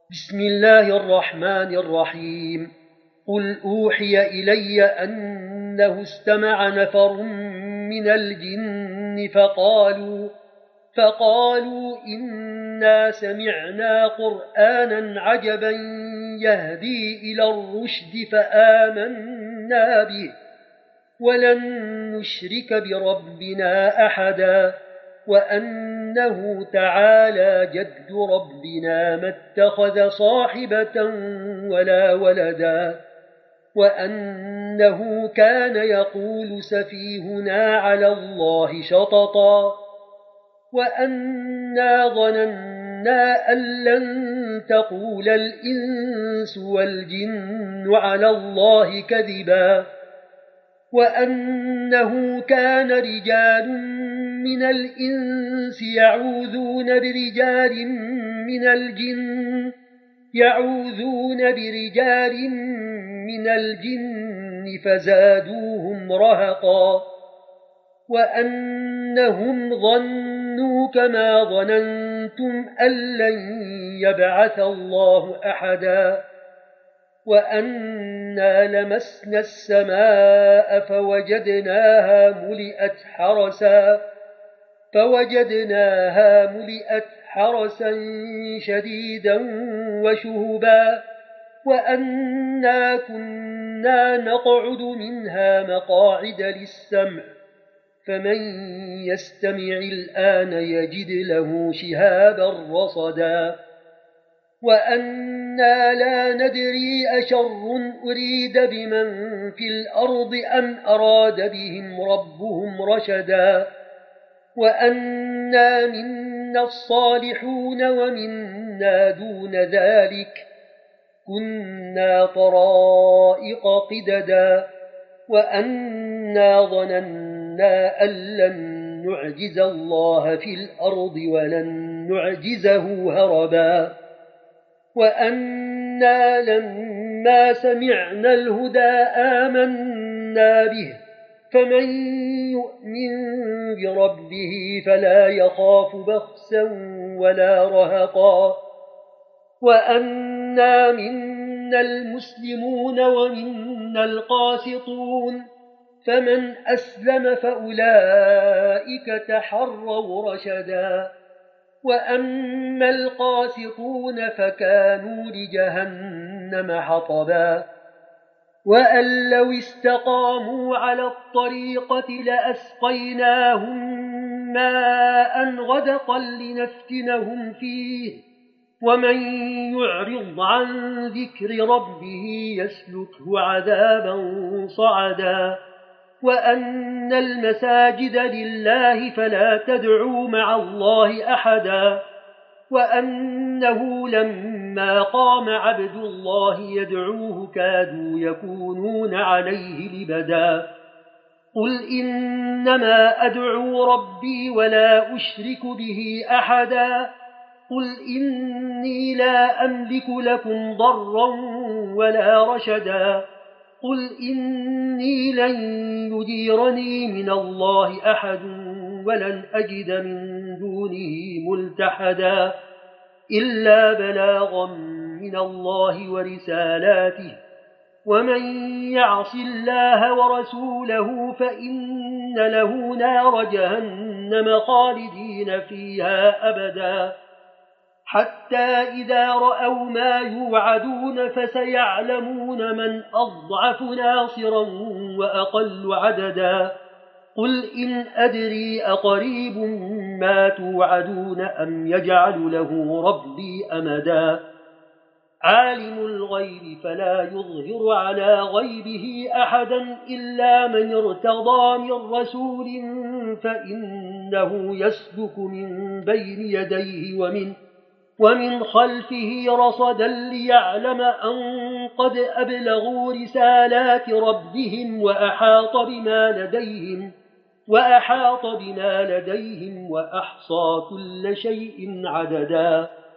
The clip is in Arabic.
بسم الله الرحمن الرحيم. قل أوحي إلي أنه استمع نفر من الجن فقالوا إنا سمعنا قرآنا عجبا يهدي إلى الرشد فآمنا به ولن نشرك بربنا أحدا وأنه تعالى جد ربنا ما اتخذ صاحبة ولا ولدا وأنه كان يقول سفيهنا على الله شططا وأنا ظننا أن لن تقول الإنس والجن على الله كذبا وأنه كان رجال من الإنس يعوذون برجال من الجن فزادوهم رهقا وأنهم ظنوا كما ظننتم أن لن يبعث الله أحدا وأنا لمسنا السماء فوجدناها ملئت حرسا شديدا وشهبا وأنا كنا نقعد منها مقاعد للسمع فمن يستمع الآن يجد له شهابا رصدا وأنا لا ندري أشر أريد بمن في الأرض أم أراد بهم ربهم رشدا وأنا منا الصالحون ومنا دون ذلك كنا طرائق قددا وأنا ظننا أن لن نعجز الله في الأرض ولن نعجزه هربا وأنا لما سمعنا الهدى آمنا به فمن يؤمن بربه فلا يخاف بخسا ولا رهقا وأنا منا المسلمون ومنا القاسطون فمن أسلم فأولئك تحروا رشدا وأما القاسطون فكانوا لجهنم حطبا وأن لو استقاموا على الطريقة لأسقيناهم ماء غدقا لنفتنهم فيه ومن يعرض عن ذكر ربه يسلكه عذابا صعدا وأن المساجد لله فلا تدعوا مع الله أحدا وأنه لما قام عبد الله يدعوه كادوا يكونون عليه لبدا قل إنما أدعو ربي ولا أشرك به أحدا قل إني لا أملك لكم ضرا ولا رشدا قل إني لن يجيرني من الله أحد ولن أجد من دونه ملتحدا إلا بلاغا من الله ورسالاته ومن يعص الله ورسوله فإن له نار جهنم خالدين فيها أبدا حتى إذا رأوا ما يوعدون فسيعلمون من أضعف ناصرا وأقل عددا قل إن أدري أقريب ما توعدون أم يجعل له ربي أمدا عالم الغيب فلا يظهر على غيبه أحدا إلا من ارتضى من رسول فإنه يسلك من بين يديه ومن خلفه رصدا ليعلم أن قد أبلغوا رسالات ربهم وأحاط بما لديهم وأحصى كل شيء عددا